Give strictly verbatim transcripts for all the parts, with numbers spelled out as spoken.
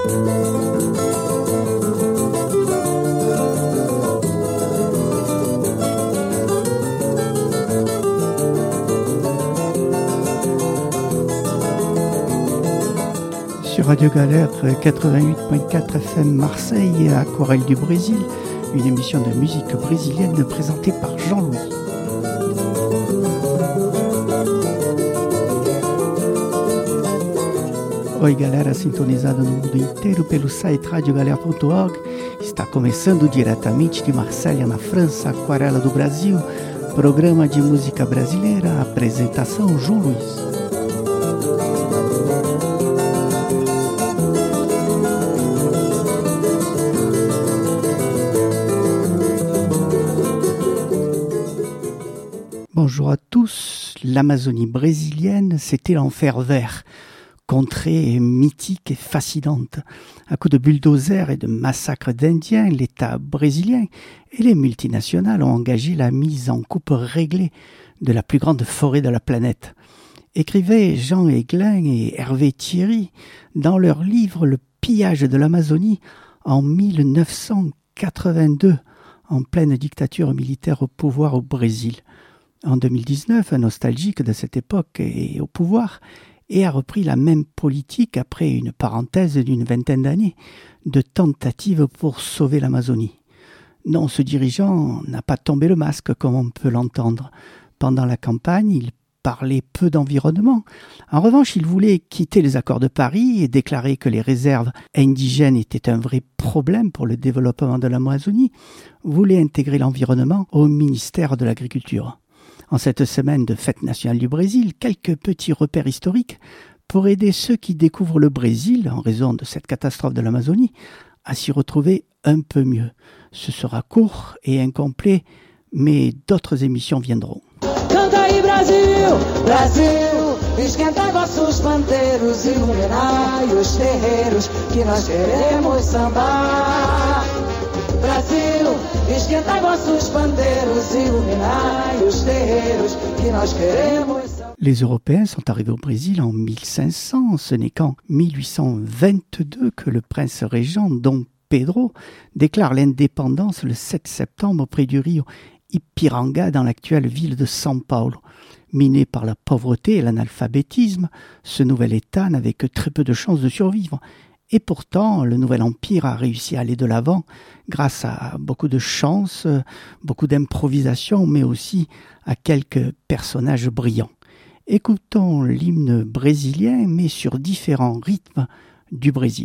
Radio Galère quatre-vingt-huit virgule quatre F M Marseille et Aquarelle du Brésil, une émission de musique brésilienne présentée par Jean-Louis. Oi galera, sintonizada no mundo inteiro pelo site radio galera ponto org. Está começando diretamente de Marselha, na França, Aquarela do Brasil, programa de música brasileira, apresentação João Luiz. Bonjour à tous, l'Amazonie brésilienne, c'était l'enfer vert, contrée mythique et fascinante. À coups de bulldozers et de massacres d'Indiens, l'État brésilien et les multinationales ont engagé la mise en coupe réglée de la plus grande forêt de la planète. Écrivaient Jean Aiglin et Hervé Thierry dans leur livre « Le pillage de l'Amazonie » en mille neuf cent quatre-vingt-deux, en pleine dictature militaire au pouvoir au Brésil. En deux mille dix-neuf, un nostalgique de cette époque est au pouvoir et a repris la même politique après une parenthèse d'une vingtaine d'années de tentatives pour sauver l'Amazonie. Non, ce dirigeant n'a pas tombé le masque comme on peut l'entendre. Pendant la campagne, il parlait peu d'environnement. En revanche, il voulait quitter les accords de Paris et déclarer que les réserves indigènes étaient un vrai problème pour le développement de l'Amazonie, voulait intégrer l'environnement au ministère de l'Agriculture. En cette semaine de fête nationale du Brésil, quelques petits repères historiques pour aider ceux qui découvrent le Brésil, en raison de cette catastrophe de l'Amazonie, à s'y retrouver un peu mieux. Ce sera court et incomplet, mais d'autres émissions viendront. Canta aí Brasil, Brasil, esquenta vossos pandeiros, iluminai os terreiros, que nós queremos sambar. Brasil, esquentai vossos pandeiros, iluminai os terreiros, que nós queremos. Les Européens sont arrivés au Brésil en mille cinq cents. Ce n'est qu'en mille huit cent vingt-deux que le prince régent Dom Pedro déclare l'indépendance le sept septembre près du rio Ipiranga dans l'actuelle ville de São Paulo. Miné par la pauvreté et l'analphabétisme, ce nouvel État n'avait que très peu de chances de survivre. Et pourtant, le nouvel empire a réussi à aller de l'avant grâce à beaucoup de chance, beaucoup d'improvisation, mais aussi à quelques personnages brillants. Écoutons l'hymne brésilien, mais sur différents rythmes du Brésil.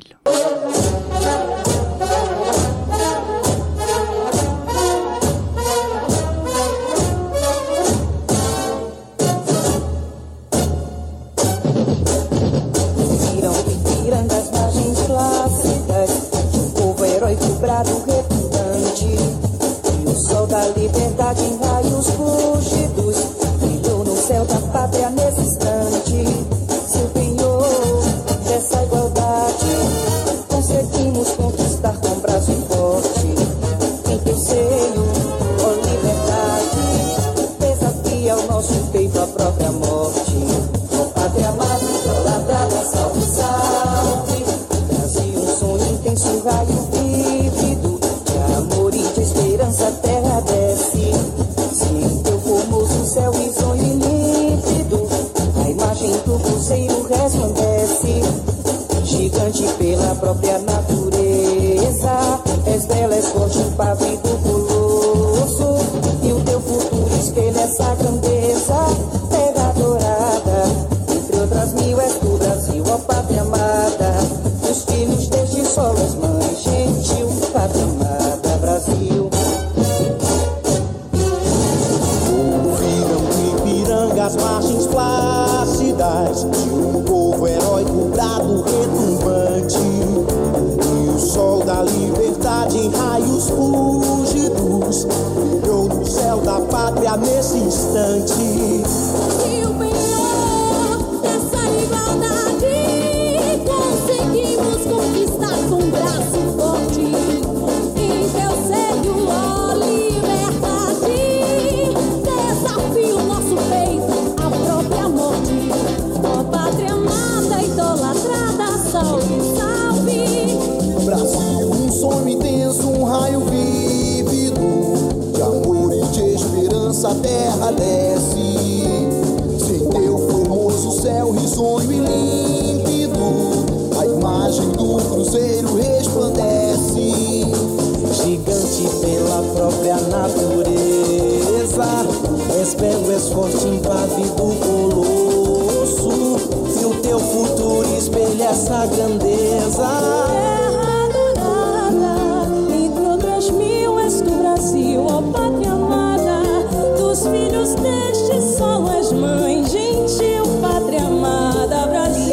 Brado retumbante, e o sol da liberdade em raios fúlgidos brilhou no céu da pátria nesse instante. Se o penhor dessa igualdade conseguimos conquistar com braço forte, em teu seio, ó liberdade, desafia o nosso peito a própria morte. Ó pátria amada, isolada, salve, salve, Brasil, um sonho intenso, raio vívido de amor e de esperança, a terra desce. Se em teu formoso céu risonho e límpido a imagem do cruzeiro resplandece, gigante pela própria natureza, és bela, és forte, impávido colosso, e o teu futuro espelha essa grandeza. Terra dourada, entre outras mil, és tu, Brasil, ó pátria amada, os filhos deste solo, és mãe gentil, pátria amada, Brasil. Ouviram Ipiranga as margens plácidas de um povo heróico, brado, retumbante. terra desce. Sem teu formoso céu risonho e límpido, a imagem do cruzeiro resplandece. Gigante pela própria natureza, és belo, és forte, impávido, colosso, e o teu futuro espelha essa grandeza. Terra adorada, entre outras mil és tu, Brasil, ó pátria amada, dos filhos deste sol és mãe, gentil, pátria amada, Brasil.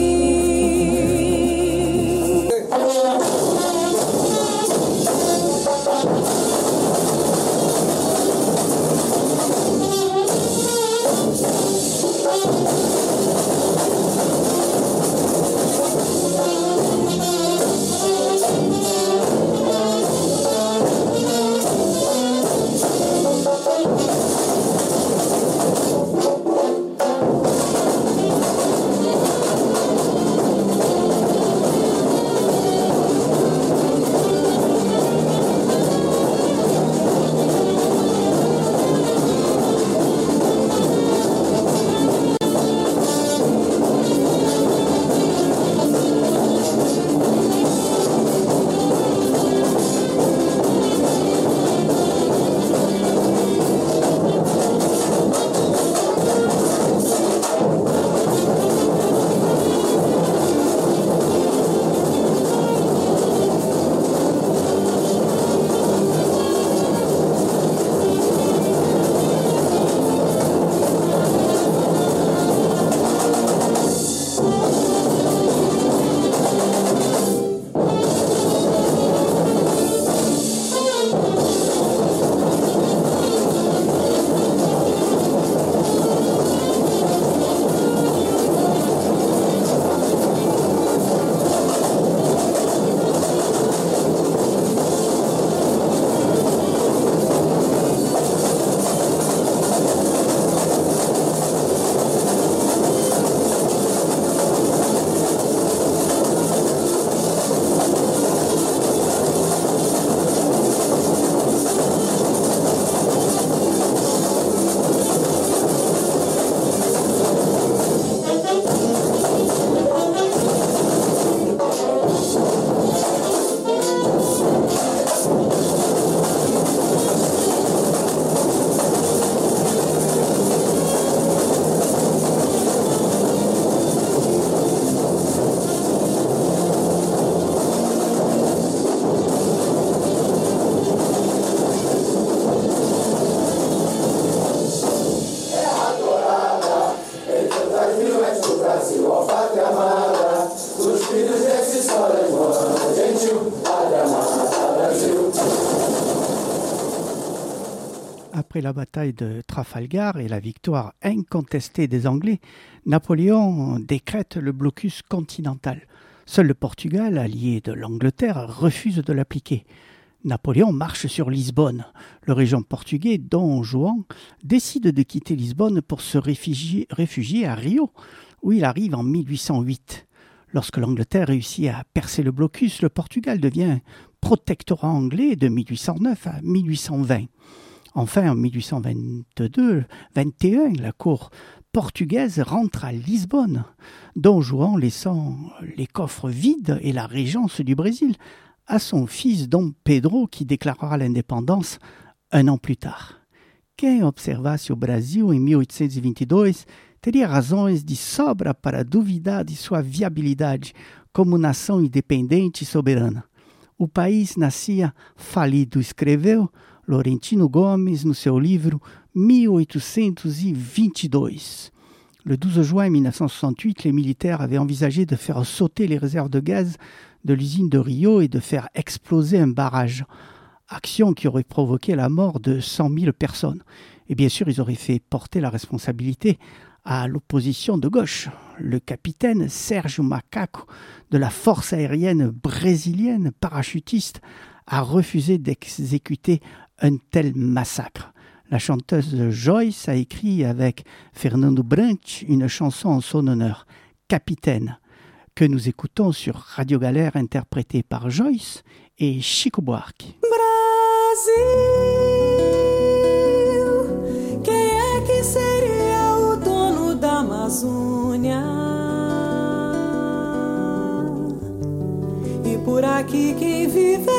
Après la bataille de Trafalgar et la victoire incontestée des Anglais, Napoléon décrète le blocus continental. Seul le Portugal, allié de l'Angleterre, refuse de l'appliquer. Napoléon marche sur Lisbonne. Le régent portugais Dom Juan décide de quitter Lisbonne pour se réfugier, réfugier à Rio, où il arrive en mille huit cent huit. Lorsque l'Angleterre réussit à percer le blocus, le Portugal devient protectorat anglais de mille huit cent neuf à mille huit cent vingt. Enfin, en mille huit cent vingt-deux vingt et un, la cour portugaise rentre à Lisbonne, Dom Juan laissant les coffres vides et la régence du Brésil à son fils Dom Pedro, qui déclarera l'indépendance un an plus tard. Quem observasse o Brasil em mil oitocentos e vinte e dois teria razões de sobra para duvidar de sua viabilidade como nação independente e soberana. O país nascia falido, escreveu Laurentino Gomes no seu livro mille oitocentos e vinte e dois. Le douze juin mille neuf cent soixante-huit, les militaires avaient envisagé de faire sauter les réserves de gaz de l'usine de Rio et de faire exploser un barrage. Action qui aurait provoqué la mort de cent mille personnes. Et bien sûr, ils auraient fait porter la responsabilité à l'opposition de gauche. Le capitaine Sérgio Macaco de la force aérienne brésilienne, parachutiste, a refusé d'exécuter un tel massacre. La chanteuse Joyce a écrit avec Fernando Brant une chanson en son honneur, Capitaine, que nous écoutons sur Radio Galère, interprétée par Joyce et Chico Buarque. Brasil, por aqui quem viveria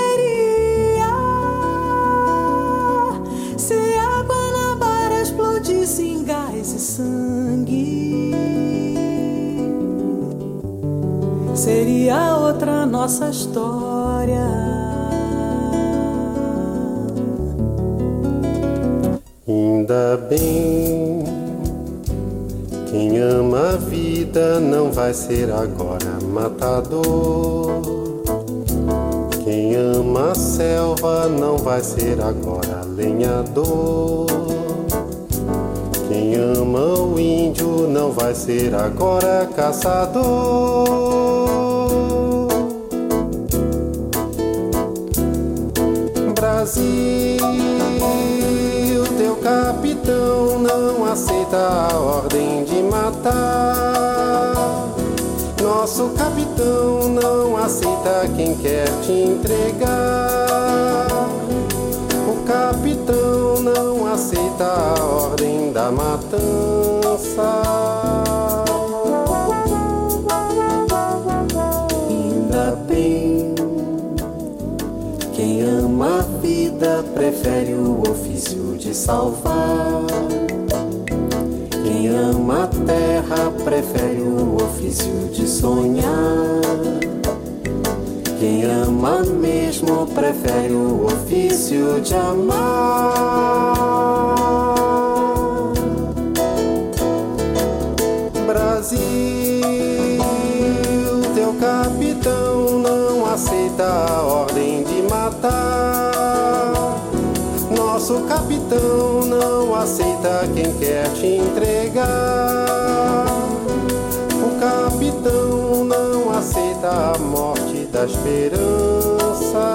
se a Guanabara explodisse em gás e sangue? Seria outra nossa história. Ainda bem, quem ama a vida não vai ser agora matador. Quem ama a selva não vai ser agora lenhador. Quem ama o índio não vai ser agora caçador. Brasil, teu capitão não aceita a ordem de matar. Nosso capitão não aceita quem quer te entregar. O capitão não aceita a ordem da matança. Ainda bem, quem ama a vida prefere o ofício de salvar. Quem ama a terra prefere o ofício de sonhar. Quem ama mesmo prefere o ofício de amar. Brasil, teu capitão não aceita a ordem de matar. Nosso capitão não aceita quem quer te entregar. O capitão não aceita a morte da esperança.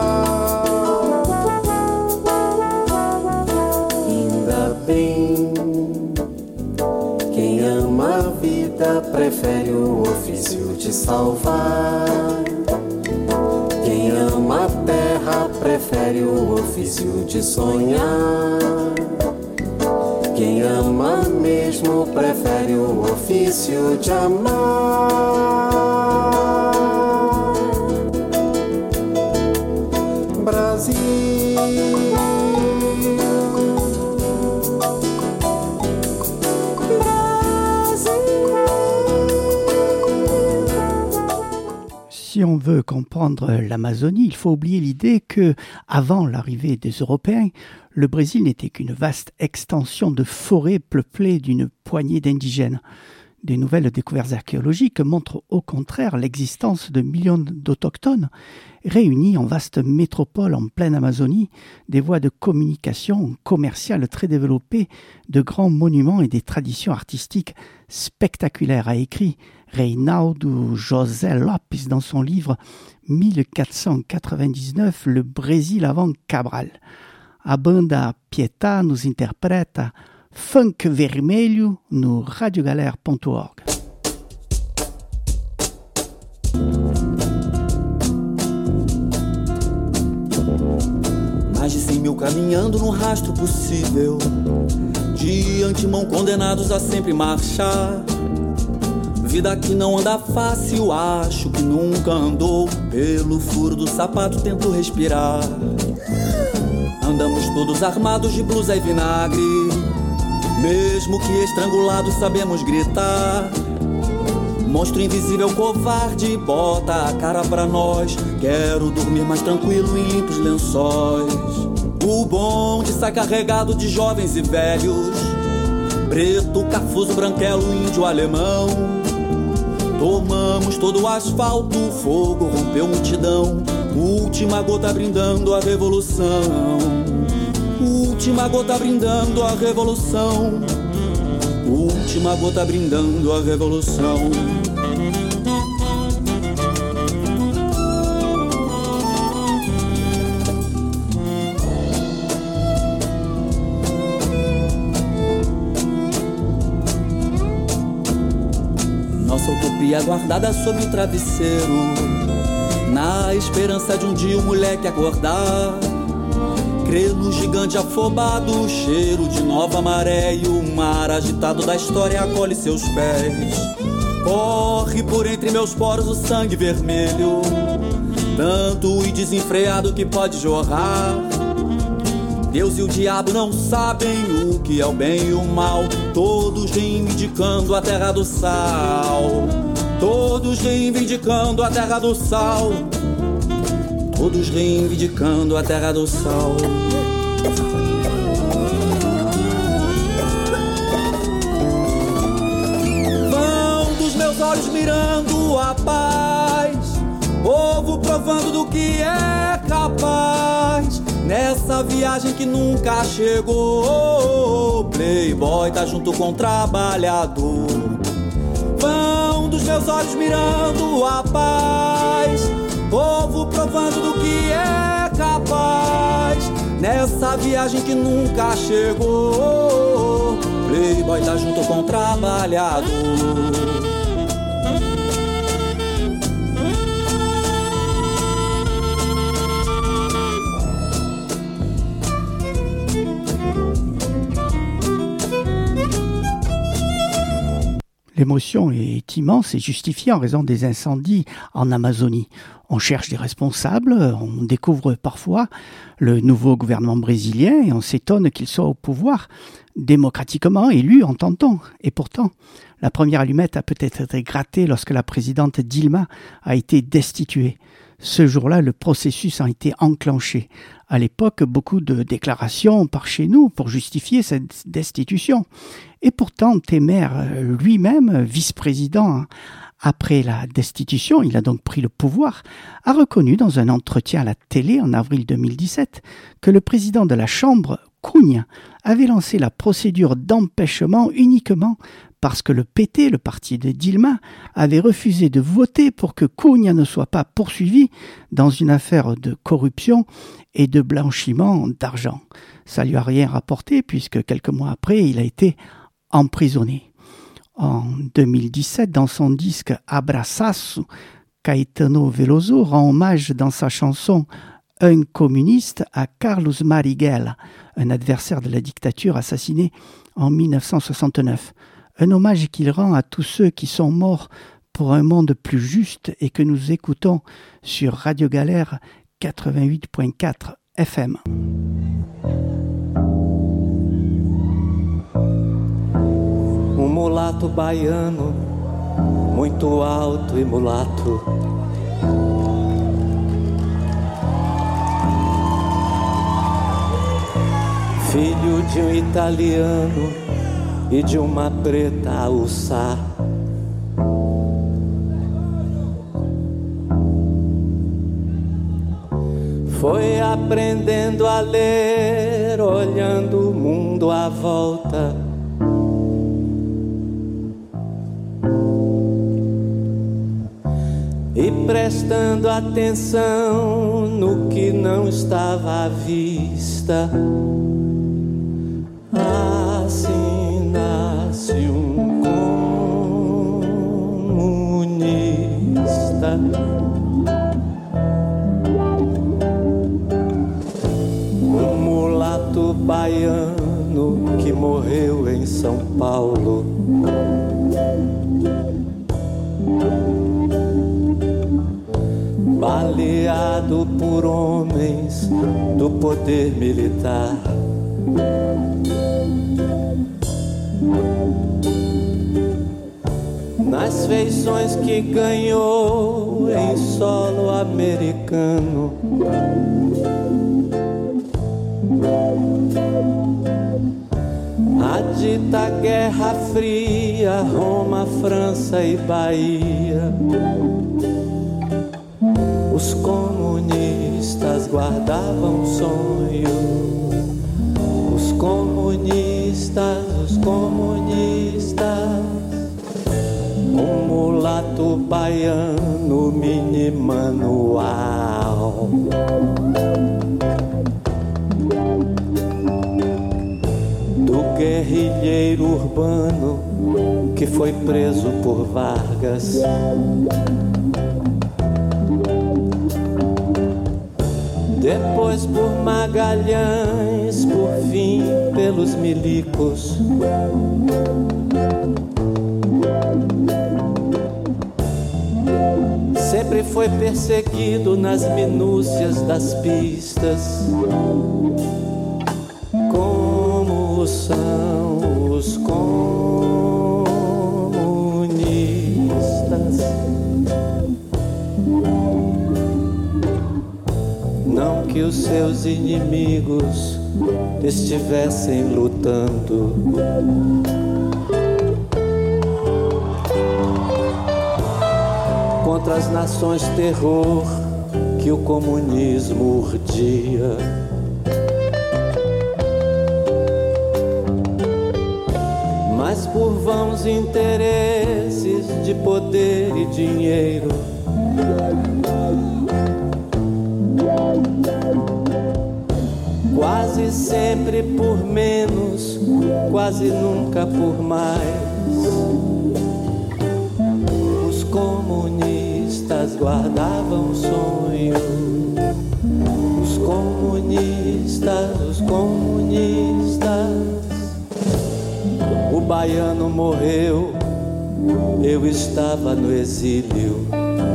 Ainda bem, quem ama a vida prefere o ofício de salvar. Quem ama a terra prefere o ofício de sonhar. Quem ama mesmo prefere o ofício de amar. Brasil, Si on veut comprendre l'Amazonie, il faut oublier l'idée que, avant l'arrivée des Européens, le Brésil n'était qu'une vaste extension de forêts peuplées d'une poignée d'indigènes. Des nouvelles découvertes archéologiques montrent au contraire l'existence de millions d'autochtones réunis en vaste métropole en pleine Amazonie, des voies de communication commerciale très développées, de grands monuments et des traditions artistiques spectaculaires, a écrit Reinaldo José Lopes dans son livre mille quatre cent quatre-vingt-dix-neuf, Le Brésil avant Cabral. A banda Pietà nos interpreta Funk Vermelho no radiogalère ponto org. Mais de cem mil caminhando no rastro possível, de antemão condenados a sempre marchar. Vida que não anda fácil, acho que nunca andou. Pelo furo do sapato tento respirar. Andamos todos armados de blusa e vinagre, mesmo que estrangulados sabemos gritar. Monstro invisível, covarde, bota a cara pra nós. Quero dormir mais tranquilo em limpos lençóis. O bonde sai carregado de jovens e velhos, preto, cafuso, branquelo, índio, alemão. Tomamos todo o asfalto, o fogo rompeu multidão. Última gota brindando a revolução. Última gota brindando a revolução. Última gota brindando a revolução. Nossa utopia guardada sob o travesseiro, na esperança de um dia o moleque acordar. Crer no gigante afobado, cheiro de nova maré, e o mar agitado da história acolhe seus pés. Corre por entre meus poros o sangue vermelho, tanto e desenfreado que pode jorrar. Deus e o diabo não sabem o que é o bem e o mal, todos reivindicando a terra do sal. Todos reivindicando a terra do sal. Todos reivindicando a terra do sal. Vão dos meus olhos mirando a paz, povo provando do que é capaz. Nessa viagem que nunca chegou, playboy tá junto com o trabalhador. Vão dos meus olhos mirando a paz, povo provando do que é capaz. Nessa viagem que nunca chegou, playboy tá junto com o trabalhador. L'émotion est immense et justifiée en raison des incendies en Amazonie. On cherche des responsables, on découvre parfois le nouveau gouvernement brésilien et on s'étonne qu'il soit au pouvoir, démocratiquement élu, entend-on. Et pourtant, la première allumette a peut-être été grattée lorsque la présidente Dilma a été destituée. Ce jour-là, le processus a été enclenché. À l'époque, beaucoup de déclarations par chez nous pour justifier cette destitution. Et pourtant, Temer lui-même, vice-président après la destitution, il a donc pris le pouvoir, a reconnu dans un entretien à la télé en avril deux mille dix-sept que le président de la Chambre, Cunha, avait lancé la procédure d'empêchement uniquement parce que le P T, le parti de Dilma, avait refusé de voter pour que Cunha ne soit pas poursuivi dans une affaire de corruption et de blanchiment d'argent. Ça lui a rien rapporté puisque quelques mois après, il a été emprisonné. En deux mille dix-sept, dans son disque Abraçaço, Caetano Veloso rend hommage dans sa chanson Un communiste à Carlos Marighella, un adversaire de la dictature assassiné en mille neuf cent soixante-neuf. Un hommage qu'il rend à tous ceux qui sont morts pour un monde plus juste et que nous écoutons sur Radio Galère quatre-vingt-huit virgule quatre F M. Um mulato baiano, muito alto e mulato, filho de um italiano e de uma preta alçá. Foi aprendendo a ler, olhando o mundo à volta. E prestando atenção no que não estava à vista. Assim nasce um comunista. Um mulato baiano que morreu em São Paulo. Baleado por homens do poder militar. Nas feições que ganhou em solo americano. A dita Guerra Fria, Roma, França e Bahia. Os comunistas guardavam sonho. Os comunistas, os comunistas. Um mulato baiano, mini manual. Do guerrilheiro urbano que foi preso por Vargas. Depois por Magalhães, por fim pelos milicos. Sempre foi perseguido nas minúcias das pistas. Como são os comunistas? Não que os seus inimigos estivessem lutando. Contra as nações terror que o comunismo urdia. Mas por vãos interesses de poder e dinheiro, quase sempre por menos, quase nunca por mais, os comunistas guardavam o sonho. Os comunistas, os comunistas. O baiano morreu, eu estava no exílio.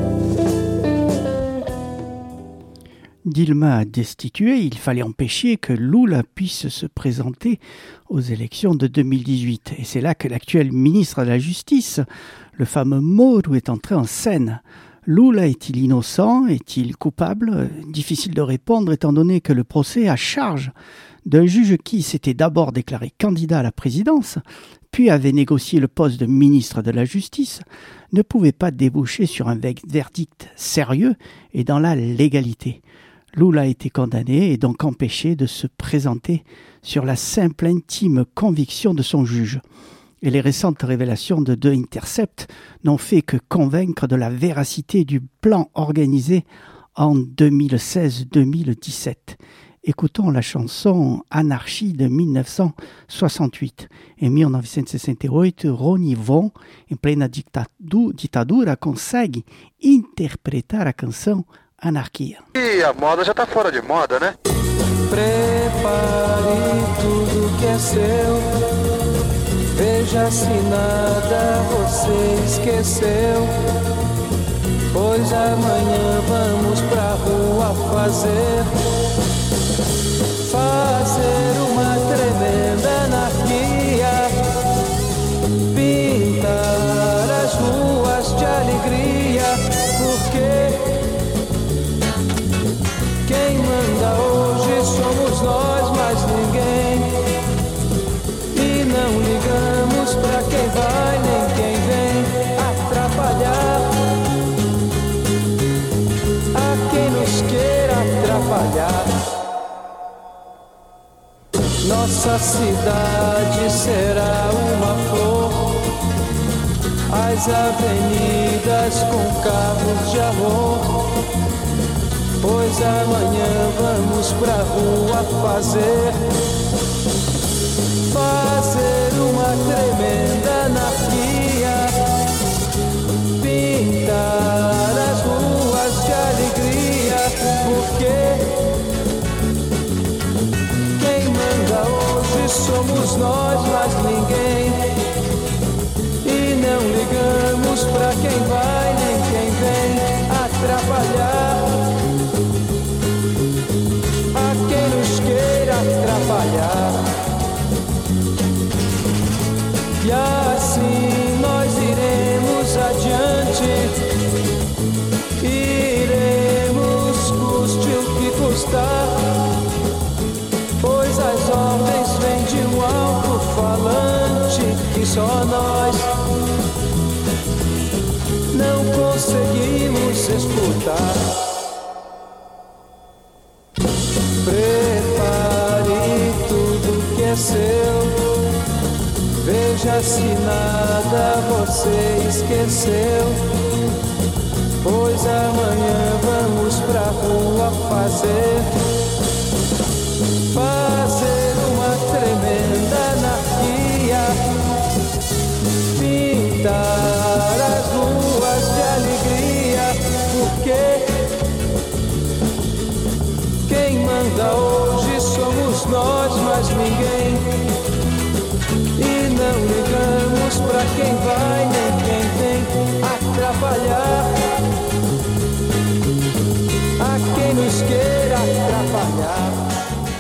Dilma destituée, il fallait empêcher que Lula puisse se présenter aux élections de deux mille dix-huit. Et c'est là que l'actuel ministre de la Justice, le fameux Moro, est entré en scène. Lula est-il innocent? Est-il coupable? Difficile de répondre étant donné que le procès à charge d'un juge qui s'était d'abord déclaré candidat à la présidence, puis avait négocié le poste de ministre de la Justice, ne pouvait pas déboucher sur un verdict sérieux et dans la légalité. Lula a été condamné et donc empêché de se présenter sur la simple intime conviction de son juge. Et les récentes révélations de The Intercept n'ont fait que convaincre de la véracité du plan organisé en deux mille seize deux mille dix-sept. Écoutons la chanson Anarchie de mille neuf cent soixante-huit. Em mille neuf cent sessenta-oito, Ronnie Von, em plena ditadura, consegue interpretar a canção Anarquia. E a moda já tá fora de moda, né? Prepare tudo que é seu. Veja se nada você esqueceu. Pois amanhã vamos pra rua fazer Fazer uma tremenda anarquia. Pintar as ruas de alegria. Porque quem manda hoje somos nós, mais ninguém. E não ligamos pra quem vai nem quem vem atrapalhar. A quem nos queira atrapalhar. Nossa cidade será uma flor. As avenidas com carros de amor. Pois amanhã vamos pra rua fazer Fazer uma tremenda anarquia. Pintar as ruas de alegria. Porque quem manda hoje somos nós, mais ninguém. E não ligamos pra quem vai nem quem vem atrapalhar. Quem nos queira atrapalhar. E assim nós iremos adiante. Iremos custe o que custar. Pois as ordens vêm de um alto-falante que só nós não conseguimos escutar. Prepare tudo que é seu. Veja se nada você esqueceu. Pois amanhã vamos pra rua fazer Fazer uma tremenda anarquia. Pintar as ruas de alegria. Porque quem manda hoje somos nós, mais ninguém. E não ligamos pra quem vai nem quem vem atrapalhar. quem nos queira atrapalhar.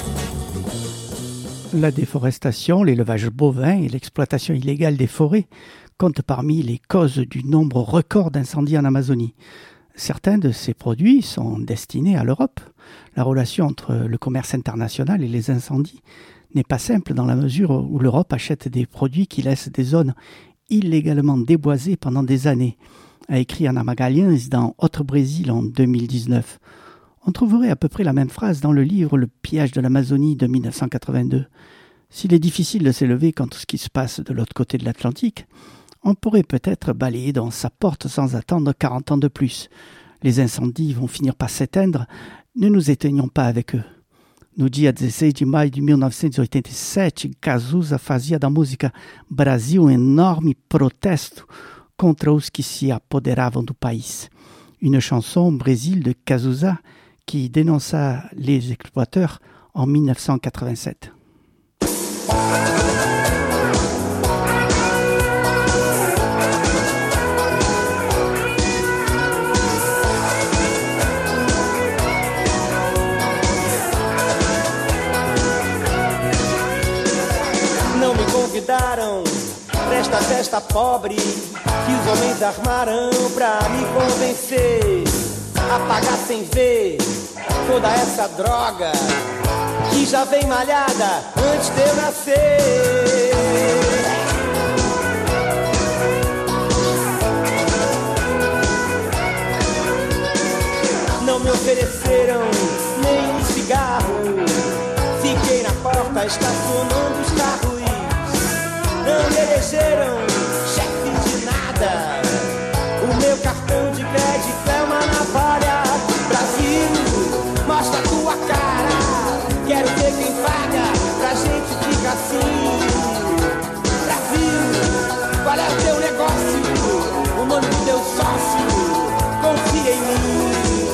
La déforestation, l'élevage bovin et l'exploitation illégale des forêts comptent parmi les causes du nombre record d'incendies en Amazonie. Certains de ces produits sont destinés à l'Europe. La relation entre le commerce international et les incendies n'est pas simple dans la mesure où l'Europe achète des produits qui laissent des zones illégalement déboisées pendant des années, a écrit Ana Magalhães dans Autre Brésil en deux mille dix-neuf. On trouverait à peu près la même phrase dans le livre Le pillage de l'Amazonie de mille neuf cent quatre-vingt-deux. S'il est difficile de s'élever contre ce qui se passe de l'autre côté de l'Atlantique, on pourrait peut-être balayer dans sa porte sans attendre quarante ans de plus. Les incendies vont finir par s'éteindre, ne nous éteignons pas avec eux. No dia dezesseis de maio de mille novecentos e oitenta e sete, Cazuza fazia da música Brasil um enorme protesto contra os que se apoderavam do país. Une chanson Brésil de Cazuza qui dénonça les exploiteurs en mille neuf cent quatre-vingt-sept. Não me convidaram pra esta festa pobre que os homens armaram pra me convencer a pagar sem ver toda essa droga que já vem malhada antes de eu nascer. Não me ofereceram nem um cigarro, fiquei na porta estacionando os carros. Não me elegeram chefe de nada, o meu cartão de crédito é uma navalha. Brasil, mostra tua cara, quero ver quem paga pra gente ficar assim. Brasil, qual é o teu negócio, o nome do teu sócio, confia em mim.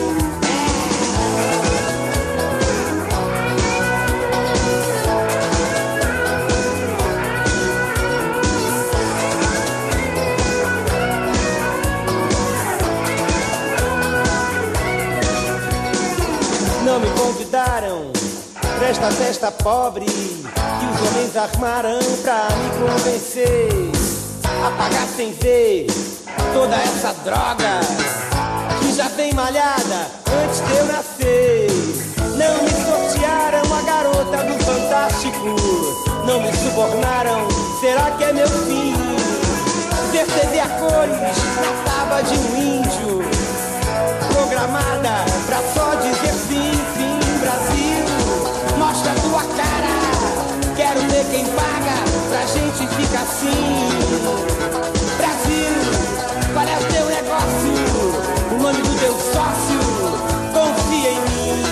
Não me convidaram pra esta festa pobre que os homens armaram pra me convencer a pagar sem ver toda essa droga que já vem malhada antes de eu nascer. Não me sortearam a garota do Fantástico, não me subornaram, será que é meu fim? Ver T V a cores na tábua de um índio, programada pra só dizer sim, sim. Brasil, mostra tua cara, quero ver quem paga pra gente ficar assim. Brasil, qual é o teu negócio, o nome do teu sócio, confia em mim.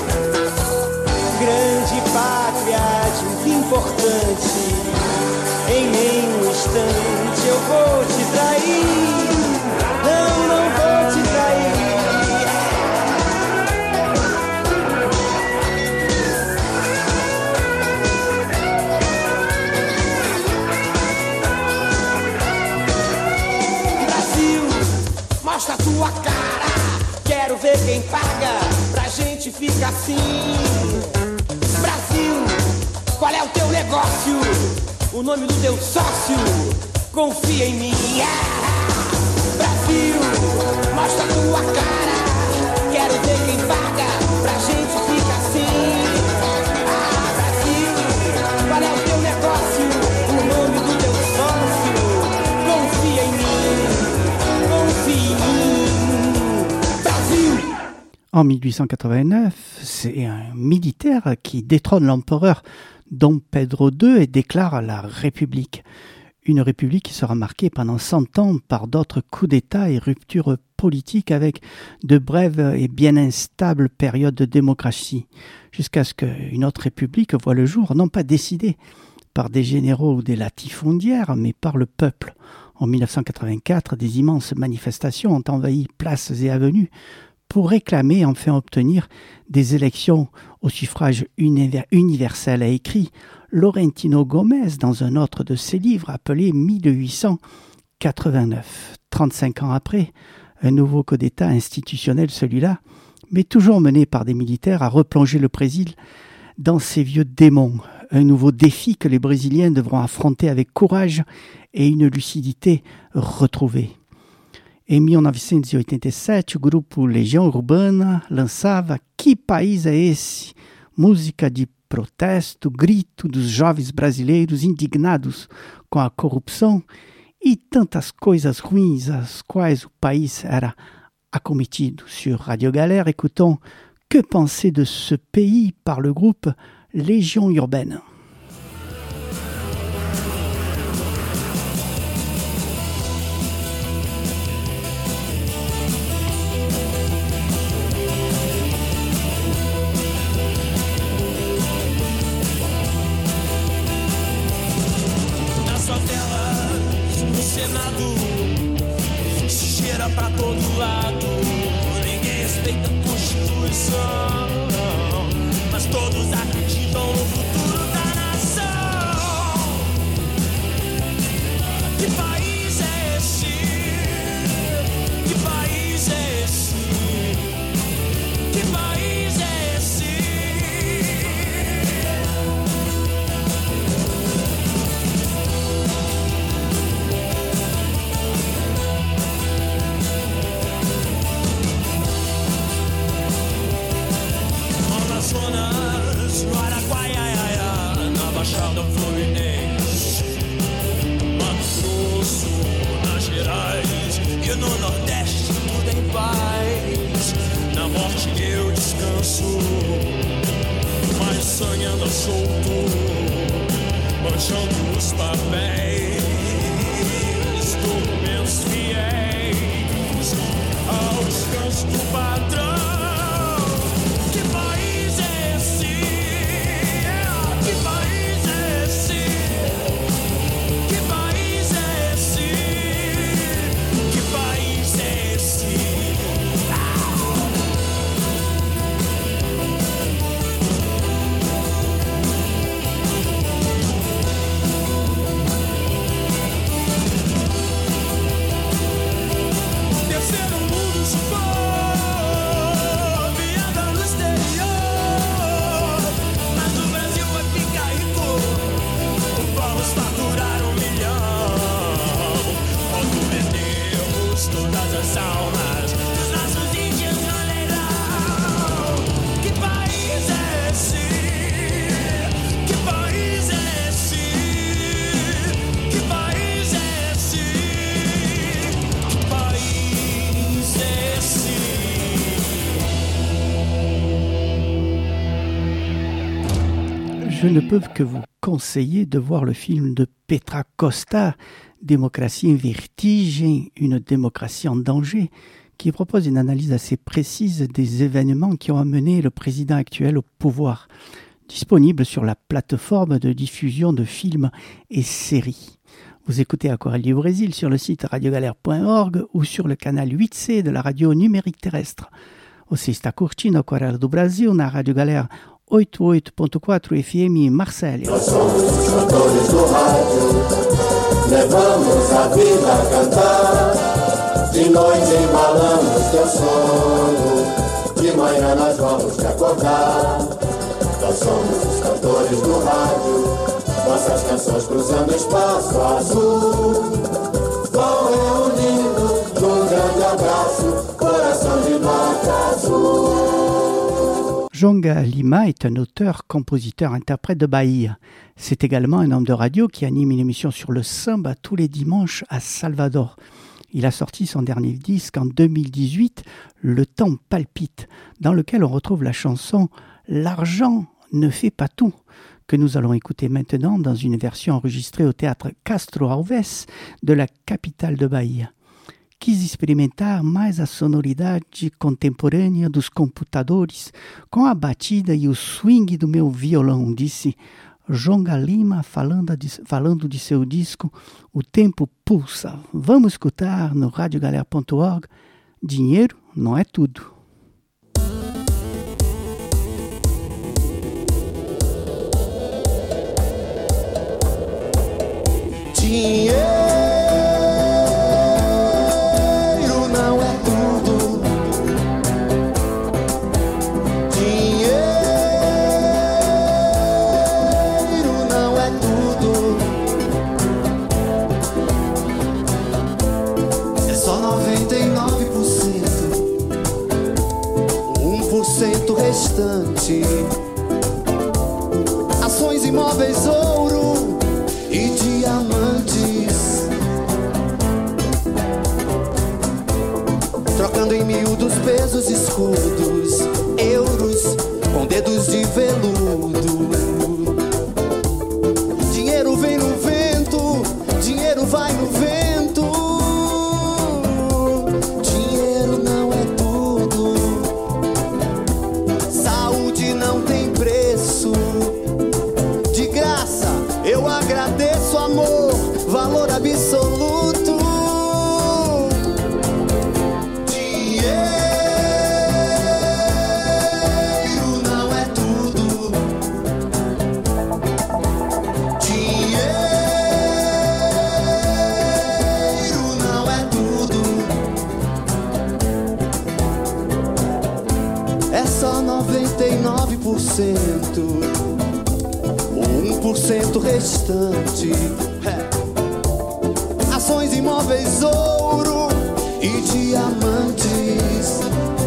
Grande pátria, desimportante, em nenhum instante eu vou te trair. Não, não vou te trair. Mostra tua cara, quero ver quem paga pra gente ficar assim. Brasil, qual é o teu negócio, o nome do teu sócio, confia em mim. Brasil, mostra tua cara, quero ver quem paga pra gente ficar assim. Ah, Brasil, qual é o teu negócio, o nome do teu sócio, confia em mim. En mille huit cent quatre-vingt-neuf, c'est un militaire qui détrône l'empereur Dom Pedro deux et déclare la République. Une république qui sera marquée pendant cent ans par d'autres coups d'État et ruptures politiques avec de brèves et bien instables périodes de démocratie, jusqu'à ce qu'une autre république voie le jour, non pas décidée par des généraux ou des latifondières, mais par le peuple. En mille neuf cent quatre-vingt-quatre, des immenses manifestations ont envahi places et avenues pour réclamer et enfin obtenir des élections au suffrage universel, a écrit Laurentino Gomes dans un autre de ses livres appelé mille huit cent quatre-vingt-neuf. trente-cinq ans après, un nouveau coup d'État institutionnel, celui-là, mais toujours mené par des militaires à replonger le Brésil dans ses vieux démons. Un nouveau défi que les Brésiliens devront affronter avec courage et une lucidité retrouvée. Em mil novecentos e oitenta e sete, o grupo Legião Urbana lançava Que País é Esse? Música de protesto, grito dos jovens brasileiros indignados com a corrupção e tantas coisas ruins às quais o país era acometido. Sur Radio Galère, écoutons Que penser de ce pays par le groupe Légion Urbaine. Cheira pra todo lado, ninguém respeita a Constituição, mas todos acreditam no futuro da nação. Que país é esse? Que país é esse? Que país é esse? Amazonas, no Araguaiaia, na Baixada Fluminense, Mato Grosso, Minas Gerais e no Nordeste tudo em paz. Na morte eu descanso, mas sangue anda solto, manchando os papéis, documentos fiéis ao descanso do patrão. Je ne peux que vous conseiller de voir le film de Petra Costa, Démocratie en vertige, une démocratie en danger, qui propose une analyse assez précise des événements qui ont amené le président actuel au pouvoir, disponible sur la plateforme de diffusion de films et séries. Vous écoutez Aquarelle du Brésil sur le site radio galère point org ou sur le canal huit C de la radio numérique terrestre. Você está curtindo Aquarelle do Brasil na Rádio Galera oitenta e oito ponto quatro F M em Marselha. Nós somos os cantores do rádio, levamos a vida a cantar. De noite embalamos teu sono, de manhã nós vamos te acordar. Nós somos os cantores do rádio, nossas canções cruzando espaço azul. Vão reunindo num grande abraço, coração de nota azul. Jonga Lima est un auteur, compositeur, interprète de Bahia. C'est également un homme de radio qui anime une émission sur le samba tous les dimanches à Salvador. Il a sorti son dernier disque en deux mille dix-huit, Le temps palpite, dans lequel on retrouve la chanson « L'argent ne fait pas tout », que nous allons écouter maintenant dans une version enregistrée au théâtre Castro Alves de la capitale de Bahia. Quis experimentar mais a sonoridade contemporânea dos computadores com a batida e o swing do meu violão, disse Jonga Lima falando de, falando de seu disco O Tempo Pulsa. Vamos escutar no radio galère ponto org. Dinheiro não é tudo. Dinheiro não é tudo, por cento restante. Ações, imóveis, ouro e diamantes, trocando em miúdos pesos escudos, euros com dedos de veludo. Dinheiro vem no vento, dinheiro vai no vento. Dinheiro não é tudo, saúde não tem preço. De graça eu agradeço, amor, valor absoluto. Por cento, o um por cento restante, é. Ações, imóveis, ouro e diamantes,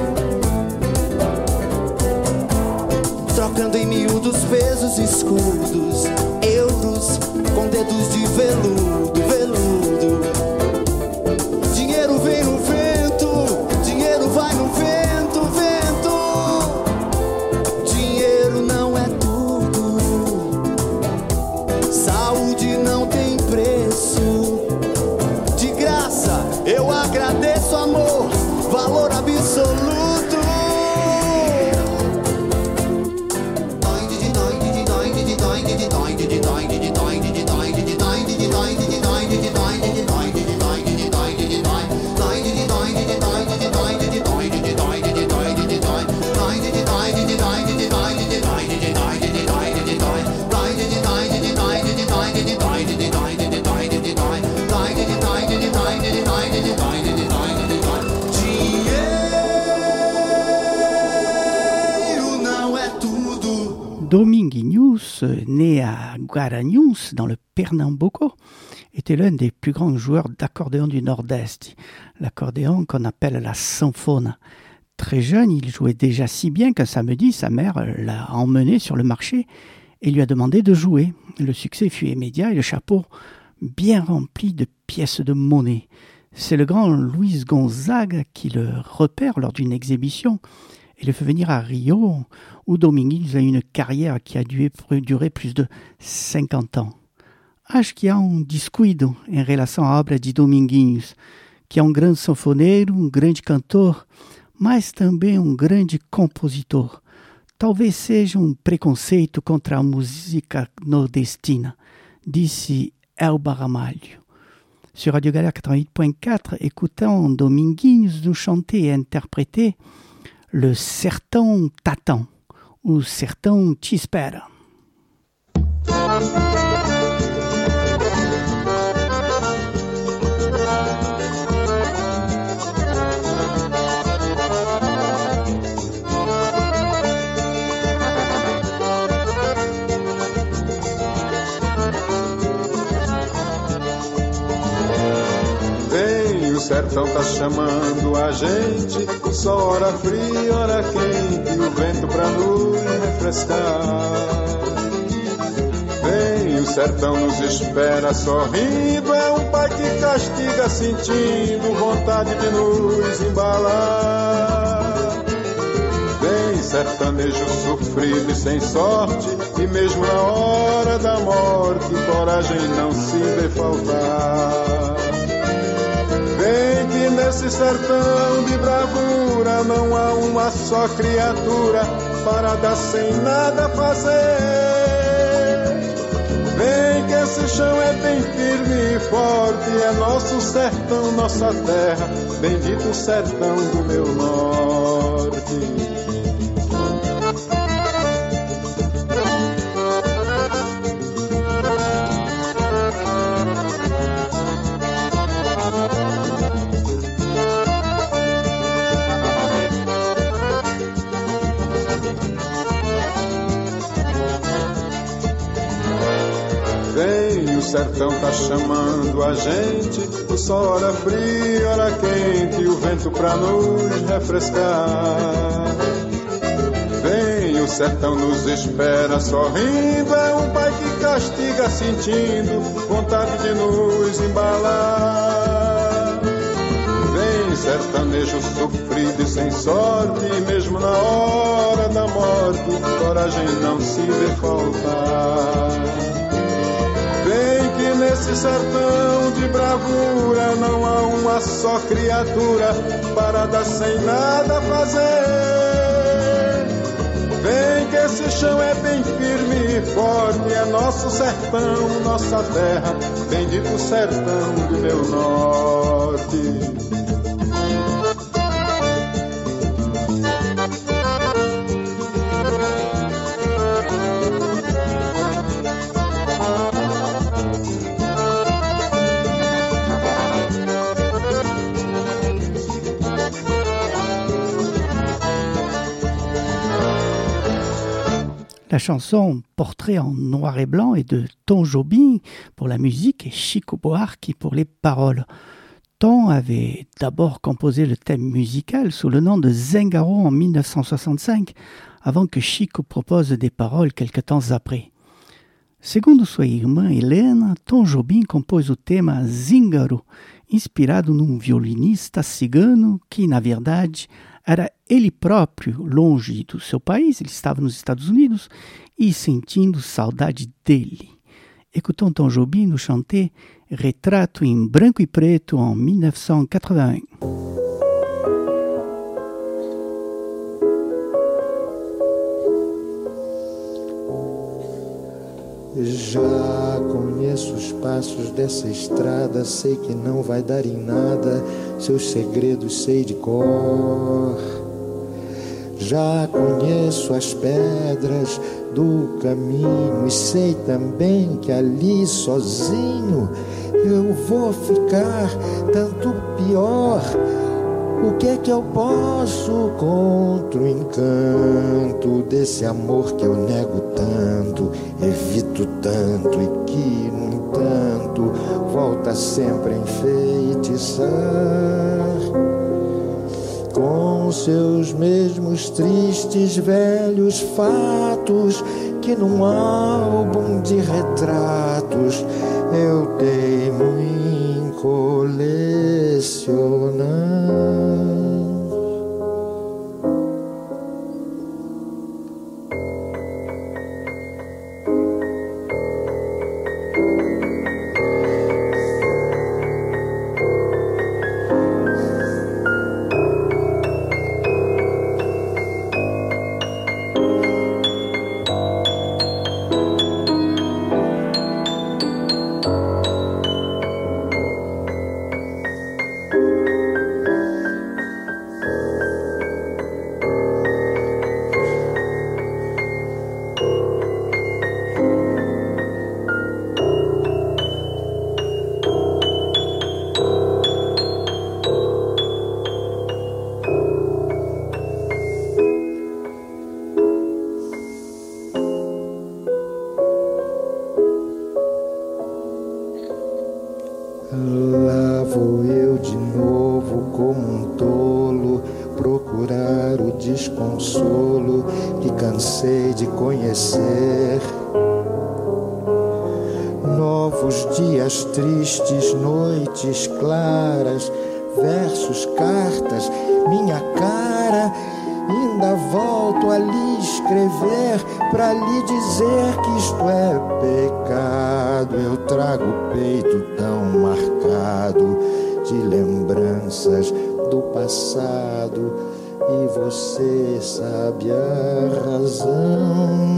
trocando em miúdos pesos escudos, euros com dedos de veludo, veludo. Dinheiro vem no vento, dinheiro vai no vento. Eu agradeço, amor, valor absoluto. Dominguinhos, né à Guaranius, dans le Pernambuco, était l'un des plus grands joueurs d'accordéon du Nord-Est, l'accordéon qu'on appelle la sanfona. Très jeune, il jouait déjà si bien qu'un samedi, sa mère l'a emmené sur le marché et lui a demandé de jouer. Le succès fut immédiat et le chapeau bien rempli de pièces de monnaie. C'est le grand Luis Gonzaga qui le repère lors d'une exhibition et le fait venir à Rio, où Dominguinhos a une carrière qui a duré plus de cinquante ans. Acho que há um descuido em relação à obra de Dominguinhos, que é um grande sanfoneiro, um grande cantor, mas também um grande compositor. Talvez seja um preconceito contra a música nordestina, disse Elba Ramalho. Sur Radio Galère quatre-vingt-huit point quatre, écoutant Dominguinhos nous chanter et interpréter le Sertão t'attend ou Sertão te espera. O sertão tá chamando a gente, só hora fria, hora quente, o vento pra nos refrescar. Vem, o sertão nos espera sorrindo, é um pai que castiga sentindo vontade de nos embalar. Vem, sertanejo sofrido e sem sorte, e mesmo na hora da morte, coragem não se vê faltar. Vem que nesse sertão de bravura não há uma só criatura parada sem nada fazer. Vem que esse chão é bem firme e forte, é nosso sertão, nossa terra, bendito sertão do meu norte. O sertão tá chamando a gente, o sol hora fria, hora quente, o vento pra nos refrescar. sertão nos espera sorrindo. É um pai que castiga sentindo vontade de nos embalar. Vem sertanejo sofrido e sem sorte, mesmo na hora da morte, coragem não se vê faltar. Vem que nesse sertão de bravura não há uma só criatura parada sem nada fazer. Vem que esse chão é bem firme e forte, é nosso sertão, nossa terra, bendito sertão do meu norte. La chanson Portrait en noir et blanc est de Tom Jobim pour la musique et Chico Buarque pour les paroles. Tom avait d'abord composé le thème musical sous le nom de Zingaro en mille neuf cent soixante-cinq, avant que Chico propose des paroles quelque temps après. Segundo sua irmã Helena, Tom Jobim compôs o tema Zingaro, inspirado num violinista cigano que, na verdade, era ele próprio longe do seu país, ele estava nos Estados Unidos, e sentindo saudade dele. Écoutons Tom Jobim nous chanter Retrato em branco e preto en mille neuf cent quatre-vingt-un. Já conheço os passos dessa estrada, sei que não vai dar em nada, seus segredos sei de cor. Já conheço as pedras do caminho e sei também que ali sozinho eu vou ficar tanto pior. O que é que eu posso contra o encanto desse amor que eu nego tanto, evito tanto e que, no entanto, volta sempre a enfeitiçar com seus mesmos tristes velhos fatos que num álbum de retratos eu teimo em colecionar. Lá vou eu de novo como um tolo procurar o desconsolo que cansei de conhecer. Novos dias tristes, noites claras, versos, cartas, minha cara. Ainda volto a lhe escrever pra lhe dizer que isto é pecado. Eu trago o peito tão marcado de lembranças do passado e você sabe a razão.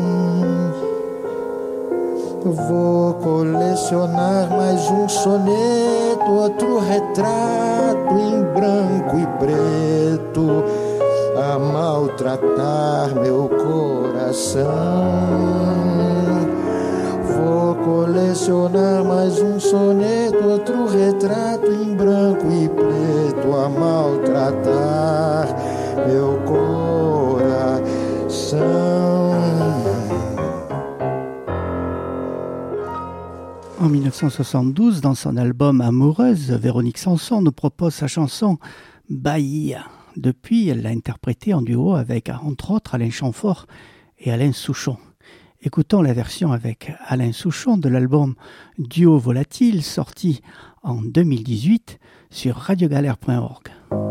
Vou colecionar mais um soneto, outro retrato em branco e preto a maltratar meu coração. Vou colecionar mais um soneto, outro retrato em branco e preto a maltratar meu coração. En mille neuf cent soixante-douze, dans son album Amoureuse, Véronique Sanson nous propose sa chanson Bahia. Depuis, elle l'a interprétée en duo avec, entre autres, Alain Chamfort et Alain Souchon. Écoutons la version avec Alain Souchon de l'album Duo Volatile sorti en deux mille dix-huit sur radio galère point org.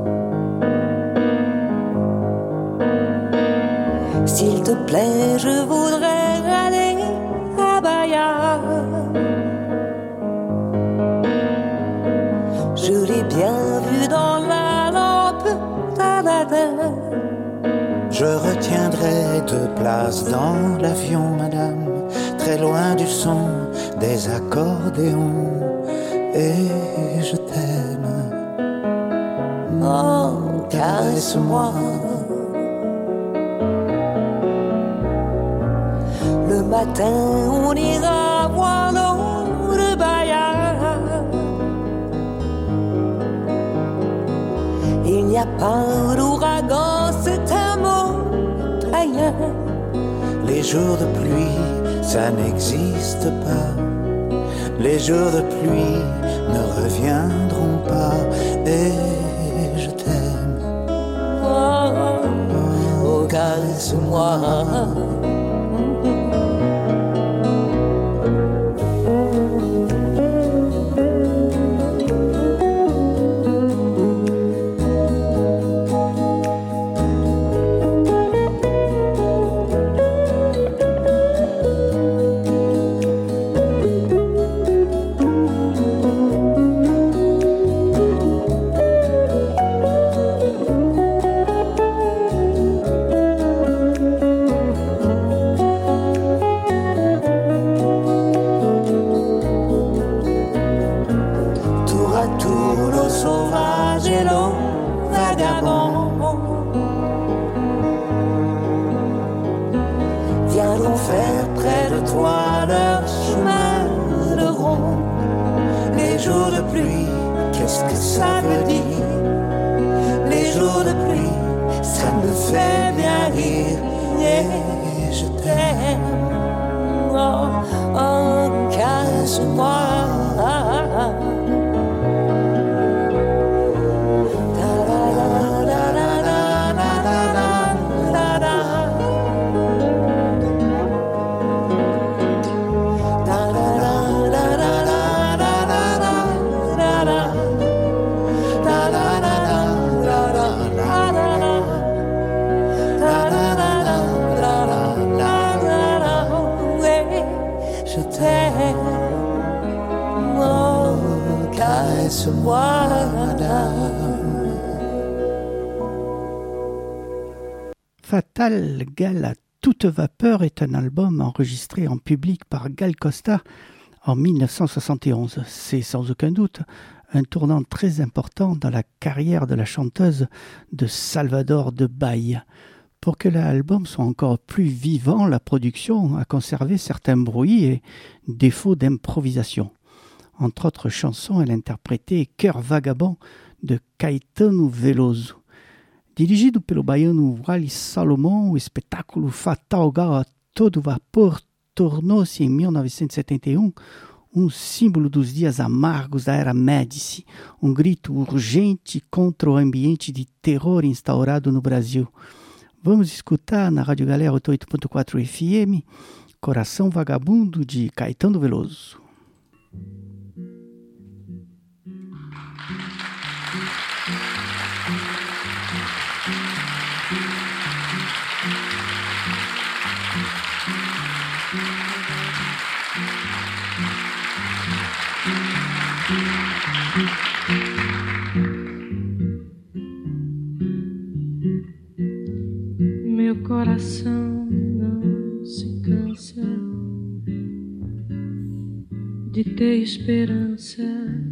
S'il te plaît, je voudrais aller à Bahia. Je l'ai bien vu dans la lampe. Da, da, da. Je retiendrai deux places dans l'avion, madame, très loin du son des accordéons. Et je t'aime. Oh, caresse-moi. Le matin, on ira voir l'eau de Bahia. Il n'y a pas d'ouragan, c'est un mot païen. Les jours de pluie, ça n'existe pas. Les jours de pluie ne reviendront pas. Et je t'aime. Oh, oh, oh, caresse-moi. Fatal Gal à toute vapeur est un album enregistré en public par Gal Costa en mille neuf cent soixante et onze. C'est sans aucun doute un tournant très important dans la carrière de la chanteuse de Salvador de Bahia. Pour que l'album soit encore plus vivant, la production a conservé certains bruits et défauts d'improvisation. Entre autres chansons, elle interprétait Cœur vagabond de Caetano Veloso. Dirigido pelo baiano Wally Salomon, o espetáculo Fatal Gal a todo vapor tornou-se em mil novecentos e setenta e um um símbolo dos dias amargos da era Médici, um grito urgente contra o ambiente de terror instaurado no Brasil. Vamos escutar na Rádio Galera oitenta e oito ponto quatro F M, Coração Vagabundo de Caetano Veloso. Meu coração não se cansa de ter esperança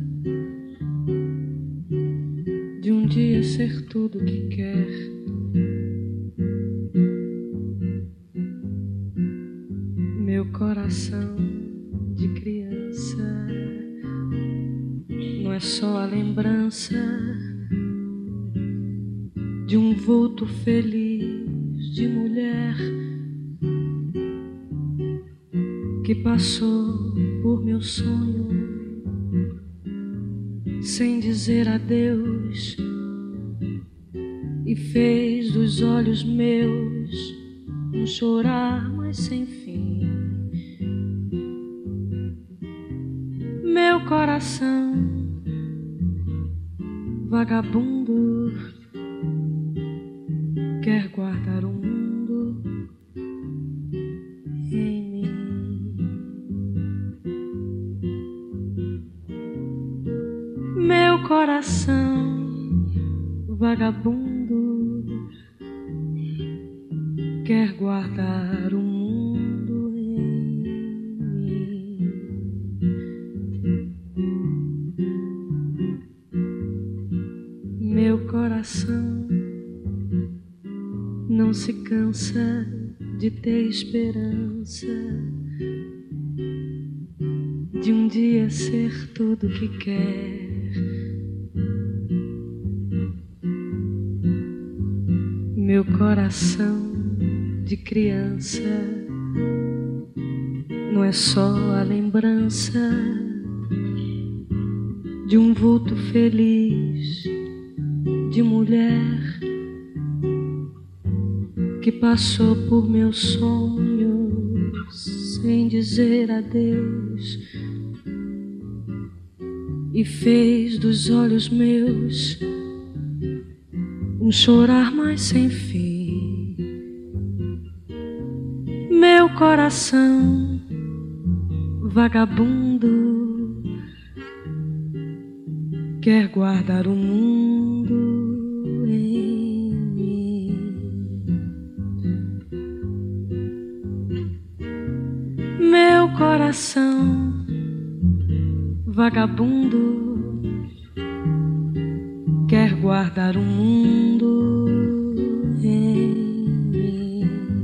de um dia ser tudo o que quer. Meu coração de criança não é só a lembrança de um vulto feliz de mulher que passou por meu sonho sem dizer adeus e fez dos olhos meus um chorar, mas sem fim. Meu coração vagabundo quer guardar o mundo em mim. Meu coração vagabundo quer guardar o mundo em mim. Meu coração não se cansa de ter esperança de um dia ser tudo que quer. Meu coração de criança não é só a lembrança de um vulto feliz de mulher que passou por meus sonhos sem dizer adeus e fez dos olhos meus um chorar mais sem fim. Meu coração vagabundo quer guardar o mundo em mim. Meu coração vagabundo quer guardar o mundo em mim.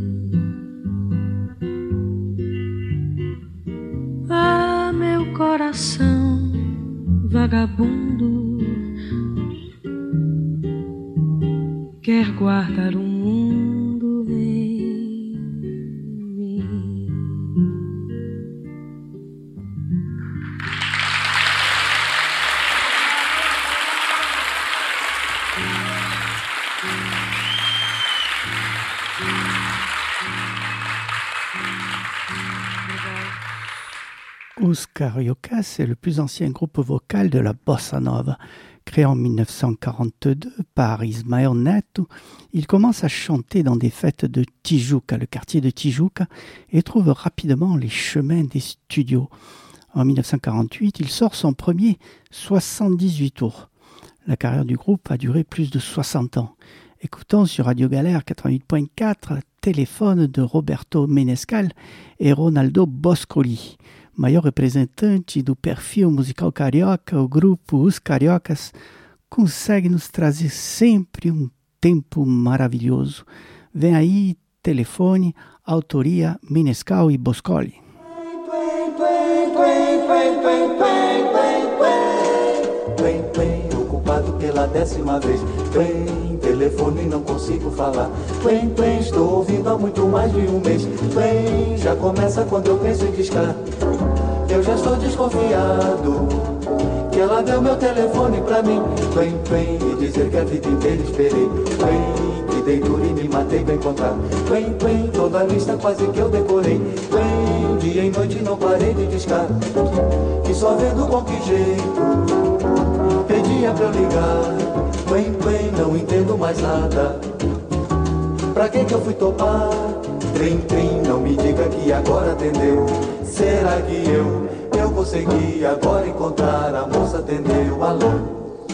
Ah, meu coração vagabundo quer guardar o mundo em mim. Os Cariocas, c'est le plus ancien groupe vocal de la bossa nova. Créé en mille neuf cent quarante-deux par Ismael Neto, il commence à chanter dans des fêtes de Tijuca, le quartier de Tijuca, et trouve rapidement les chemins des studios. En mille neuf cent quarante-huit, il sort son premier soixante-dix-huit tours. La carrière du groupe a duré plus de soixante ans. Écoutons sur Radio Galère quatre-vingt-huit point quatre Téléphone de Roberto Menescal e Ronaldo Boscoli, maior representante do perfil musical carioca. O grupo Os Cariocas consegue nos trazer sempre um tempo maravilhoso. Vem aí, Telefone, autoria Menescal e Boscoli. Vem, vem, ocupado pela décima vez. Vem, telefone, não consigo falar. Vem, vem, estou ouvindo há muito mais de um mês. Vem, já começa quando eu penso em discar. Eu já estou desconfiado que ela deu meu telefone pra mim. Vem, vem, e dizer que a vida inteira esperei. Vem, que dei duro e me matei pra encontrar. Vem, vem, toda a lista quase que eu decorei. Vem, dia e noite não parei de discar. E só vendo com que jeito pedia pra eu ligar. Vem, vem, não entendo mais nada. Pra que que eu fui topar? Trim, trim, não me diga que agora atendeu. Será que eu, eu consegui agora encontrar? A moça atendeu, alô.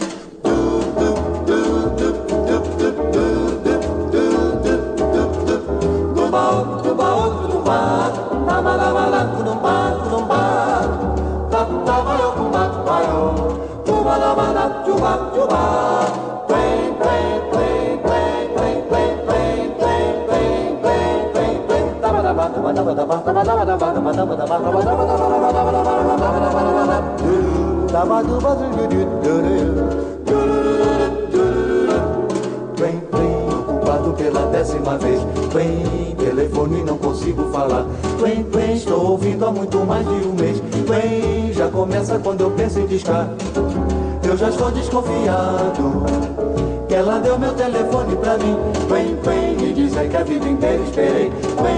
Vem, vem, ocupado pela décima vez. Vem, telefone, não consigo falar. Vem, vem, estou ouvindo há muito mais de um mês. Vem, já começa quando eu penso em discar. Eu já estou desconfiado que ela deu meu telefone pra mim. Vem, vem, e dizer que a vida inteira esperei. Vem,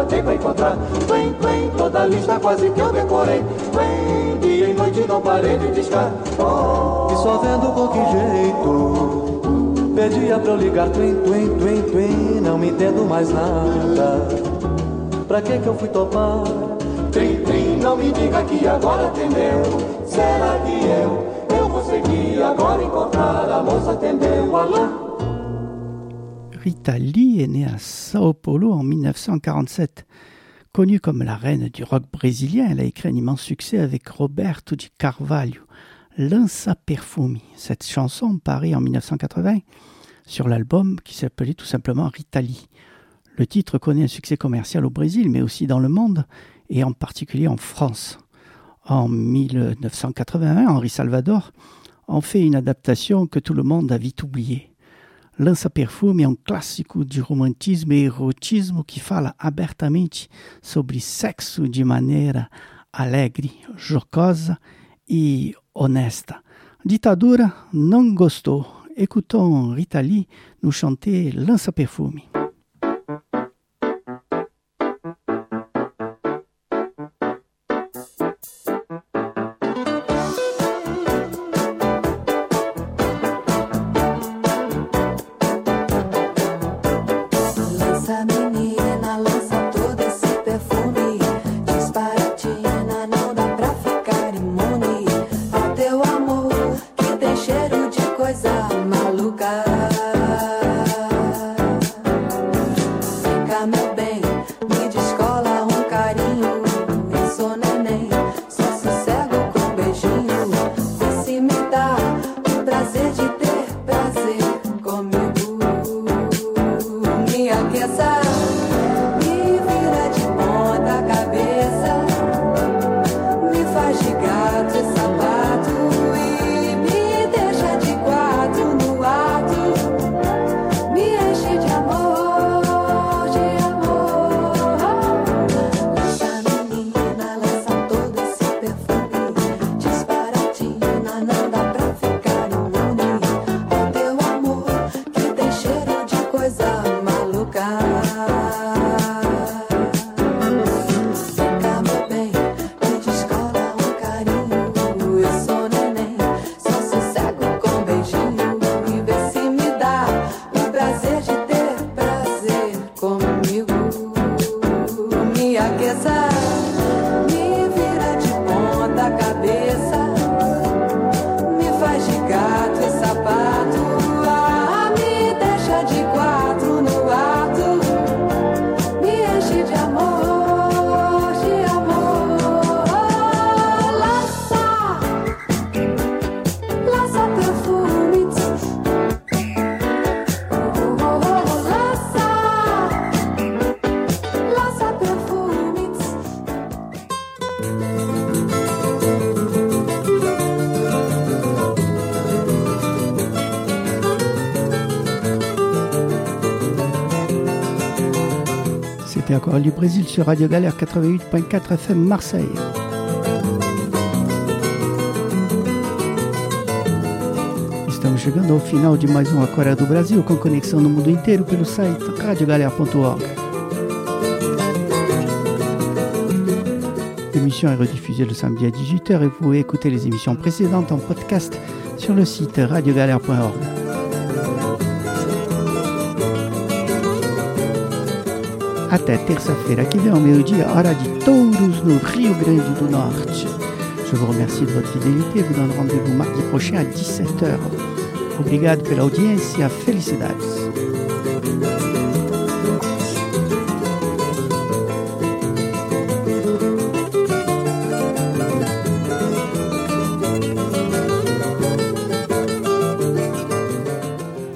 matei pra encontrar. Quen, quen, toda a lista quase que eu decorei. Quen, dia e noite não parei de discar. Oh, e só vendo com que jeito pedia pra eu ligar. Twin, twin, twin, twin, não me entendo mais nada. Pra que que eu fui topar? Trim, trim, não me diga que agora atendeu. Será que eu, eu consegui agora encontrar? A moça atendeu, alô? Rita Lee est née à Sao Paulo en dix-neuf cent quarante-sept. Connue comme la reine du rock brésilien, elle a écrit un immense succès avec Roberto de Carvalho, Lança Perfumi. Cette chanson paraît en dix-neuf cent quatre-vingts sur l'album qui s'appelait tout simplement Rita Lee. Le titre connaît un succès commercial au Brésil, mais aussi dans le monde, et en particulier en France. En dix-neuf cent quatre-vingt-un, Henri Salvador en fait une adaptation que tout le monde a vite oubliée. Lança Perfume é um clássico de romantismo e erotismo que fala abertamente sobre sexo de maneira alegre, jocosa e honesta. Ditadura não gostou. Écoutons Rita Lee nous chanter Lança Perfume. C'était encore du Brésil sur Radio Galère quatre-vingt-huit point quatre F M Marseille. Estamos chegando ao final de mais um Aquarela do Brasil, com conexão no mundo inteiro pelo site radio galère ponto org. L'émission est rediffusée le samedi à dix-huit heures et vous pouvez écouter les émissions précédentes en podcast sur le site radio galère point org. Até terça-feira que vem ao meio-dia, hora de touros no Rio Grande do Norte. Je vous remercie de votre fidélité et vous donne rendez-vous mardi prochain à dix-sept heures. Obrigado pela audiência, felicidades.